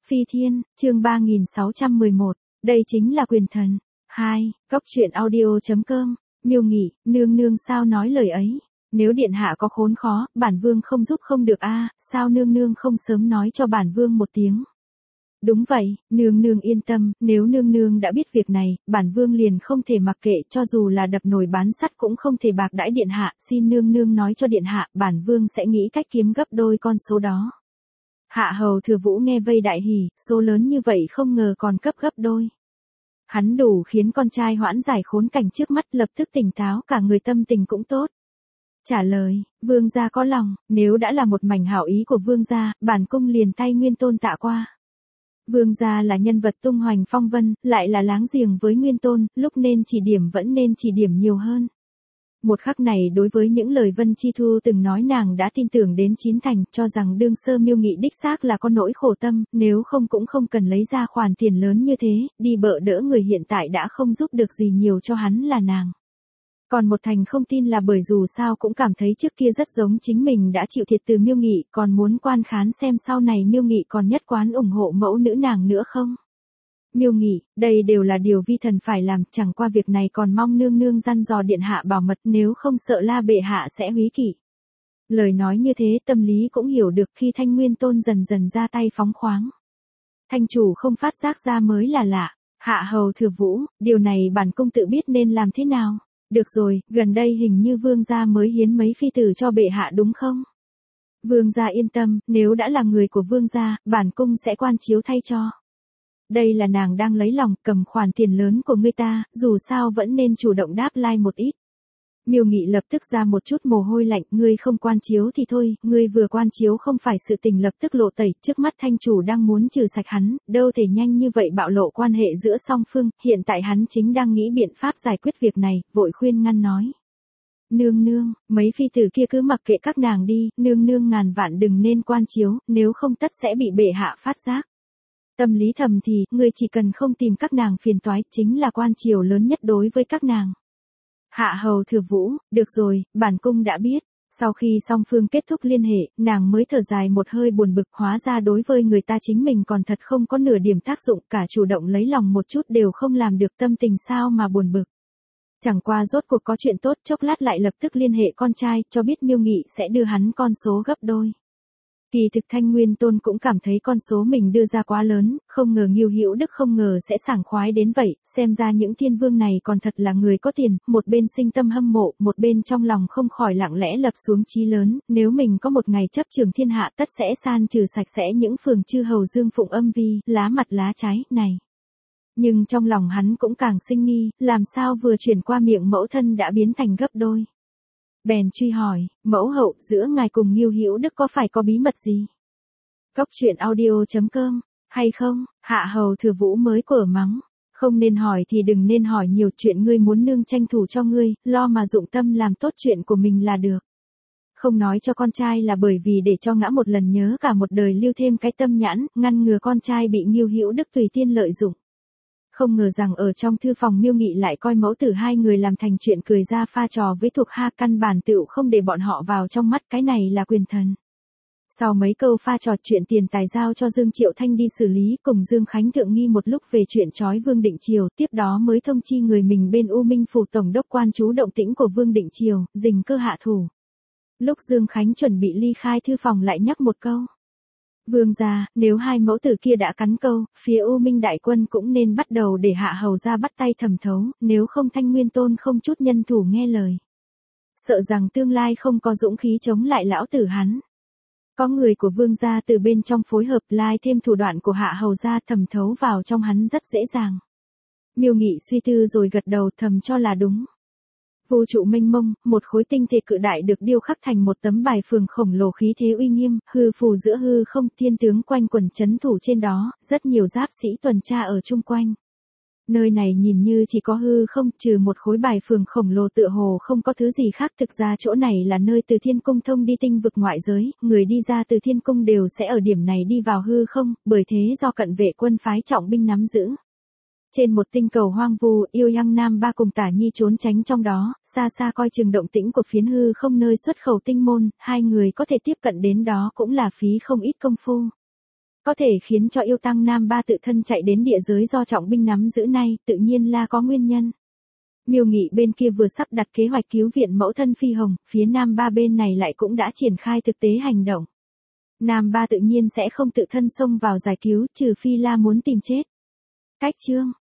Phi Thiên, chương 3611, đây chính là quyền thần. 2. Góc truyện audio.com, Miêu Nghị, nương nương sao nói lời ấy. Nếu điện hạ có khốn khó, bản vương không giúp không được a, sao nương nương không sớm nói cho bản vương một tiếng. Đúng vậy, nương nương yên tâm, nếu nương nương đã biết việc này, bản vương liền không thể mặc kệ, cho dù là đập nồi bán sắt cũng không thể bạc đãi điện hạ, xin nương nương nói cho điện hạ, bản vương sẽ nghĩ cách kiếm gấp đôi con số đó. Hạ hầu Thừa Vũ nghe vây đại hỉ, số lớn như vậy không ngờ còn cấp gấp đôi. Hắn đủ khiến con trai hoãn giải khốn cảnh trước mắt, lập tức tỉnh táo, cả người tâm tình cũng tốt. Trả lời, vương gia có lòng, nếu đã là một mảnh hảo ý của vương gia, bản cung liền tay Nguyên Tôn tạ qua. Vương gia là nhân vật tung hoành phong vân, lại là láng giềng với Nguyên Tôn, lúc nên chỉ điểm vẫn nên chỉ điểm nhiều hơn. Một khắc này đối với những lời Vân Chi Thu từng nói nàng đã tin tưởng đến chín thành, cho rằng đương sơ Miêu Nghị đích xác là có nỗi khổ tâm, nếu không cũng không cần lấy ra khoản tiền lớn như thế, đi bợ đỡ người hiện tại đã không giúp được gì nhiều cho hắn là nàng. Còn một thành không tin là bởi dù sao cũng cảm thấy trước kia rất giống chính mình đã chịu thiệt từ Miêu Nghị, còn muốn quan khán xem sau này Miêu Nghị còn nhất quán ủng hộ mẫu nữ nàng nữa không. Miêu Nghị, đây đều là điều vi thần phải làm, chẳng qua việc này còn mong nương nương dặn dò điện hạ bảo mật, nếu không sợ La bệ hạ sẽ húy kỵ. Lời nói như thế tâm lý cũng hiểu được, khi Thanh Nguyên Tôn dần dần ra tay phóng khoáng. Thanh chủ không phát giác ra mới là lạ. Hạ hầu Thừa Vũ, điều này bản cung tự biết nên làm thế nào. Được rồi, gần đây hình như vương gia mới hiến mấy phi tử cho bệ hạ đúng không? Vương gia yên tâm, nếu đã là người của vương gia, bản cung sẽ quan chiếu thay cho. Đây là nàng đang lấy lòng, cầm khoản tiền lớn của người ta, dù sao vẫn nên chủ động đáp lai một ít. Miêu Nghị lập tức ra một chút mồ hôi lạnh, ngươi không quan chiếu thì thôi, ngươi vừa quan chiếu không phải sự tình lập tức lộ tẩy, trước mắt thanh chủ đang muốn trừ sạch hắn, đâu thể nhanh như vậy bạo lộ quan hệ giữa song phương, hiện tại hắn chính đang nghĩ biện pháp giải quyết việc này, vội khuyên ngăn nói. Nương nương, mấy phi tử kia cứ mặc kệ các nàng đi, nương nương ngàn vạn đừng nên quan chiếu, nếu không tất sẽ bị bệ hạ phát giác. Tâm lý thầm thì, ngươi chỉ cần không tìm các nàng phiền toái, chính là quan triều lớn nhất đối với các nàng. Hạ hầu Thừa Vũ, được rồi, bản cung đã biết. Sau khi song phương kết thúc liên hệ, nàng mới thở dài một hơi buồn bực, hóa ra đối với người ta chính mình còn thật không có nửa điểm tác dụng, cả chủ động lấy lòng một chút đều không làm được, tâm tình sao mà buồn bực. Chẳng qua rốt cuộc có chuyện tốt, chốc lát lại lập tức liên hệ con trai, cho biết Miêu Nghị sẽ đưa hắn con số gấp đôi. Kỳ thực Thanh Nguyên Tôn cũng cảm thấy con số mình đưa ra quá lớn, không ngờ Ngưu Hữu Đức không ngờ sẽ sảng khoái đến vậy, xem ra những thiên vương này còn thật là người có tiền, một bên sinh tâm hâm mộ, một bên trong lòng không khỏi lặng lẽ lập xuống chí lớn, nếu mình có một ngày chấp trường thiên hạ tất sẽ san trừ sạch sẽ những phường chư hầu Dương Phụng Âm Vi, lá mặt lá trái, này. Nhưng trong lòng hắn cũng càng sinh nghi, làm sao vừa chuyển qua miệng mẫu thân đã biến thành gấp đôi. Bèn truy hỏi, mẫu hậu, giữa ngài cùng Ngưu Hữu Đức có phải có bí mật gì? Góc truyện audio.com, hay không? Hạ hầu Thừa Vũ mới quở mắng. Không nên hỏi thì đừng nên hỏi nhiều, chuyện ngươi muốn nương tranh thủ cho ngươi, lo mà dụng tâm làm tốt chuyện của mình là được. Không nói cho con trai là bởi vì để cho ngã một lần nhớ cả một đời lưu thêm cái tâm nhãn, ngăn ngừa con trai bị Ngưu Hữu Đức tùy tiên lợi dụng. Không ngờ rằng ở trong thư phòng Miêu Nghị lại coi mẫu tử hai người làm thành chuyện cười ra pha trò với thuộc hạ, căn bản tựu không để bọn họ vào trong mắt, cái này là quyền thần. Sau mấy câu pha trò chuyện tiền tài giao cho Dương Triệu Thanh đi xử lý, cùng Dương Khánh thượng nghi một lúc về chuyện trói Vương Định Triều, tiếp đó mới thông chi người mình bên U Minh phủ tổng đốc quan chú động tĩnh của Vương Định Triều, dình cơ hạ thủ. Lúc Dương Khánh chuẩn bị ly khai thư phòng lại nhắc một câu. Vương gia, nếu hai mẫu tử kia đã cắn câu, phía U Minh đại quân cũng nên bắt đầu để hạ hầu ra bắt tay thẩm thấu, nếu không Thanh Nguyên Tôn không chút nhân thủ nghe lời. Sợ rằng tương lai không có dũng khí chống lại lão tử hắn. Có người của vương gia từ bên trong phối hợp lai thêm thủ đoạn của hạ hầu gia, thẩm thấu vào trong hắn rất dễ dàng. Miêu Nghị suy tư rồi gật đầu, thầm cho là đúng. Vũ trụ mênh mông, một khối tinh thể cự đại được điêu khắc thành một tấm bài phường khổng lồ khí thế uy nghiêm, hư phù giữa hư không, thiên tướng quanh quần trấn thủ trên đó, rất nhiều giáp sĩ tuần tra ở chung quanh. Nơi này nhìn như chỉ có hư không, trừ một khối bài phường khổng lồ tựa hồ không có thứ gì khác, thực ra chỗ này là nơi từ thiên cung thông đi tinh vực ngoại giới, người đi ra từ thiên cung đều sẽ ở điểm này đi vào hư không, bởi thế do cận vệ quân phái trọng binh nắm giữ. Trên một tinh cầu hoang vu, Yêu Yang Nam Ba cùng Tả Nhi trốn tránh trong đó, xa xa coi chừng động tĩnh của phiến hư không nơi xuất khẩu tinh môn, hai người có thể tiếp cận đến đó cũng là phí không ít công phu. Có thể khiến cho yêu tăng Nam Ba tự thân chạy đến địa giới do trọng binh nắm giữ này, tự nhiên là có nguyên nhân. Miêu Nghị bên kia vừa sắp đặt kế hoạch cứu viện mẫu thân Phi Hồng, phía Nam Ba bên này lại cũng đã triển khai thực tế hành động. Nam Ba tự nhiên sẽ không tự thân xông vào giải cứu, trừ phi là muốn tìm chết. Cách chương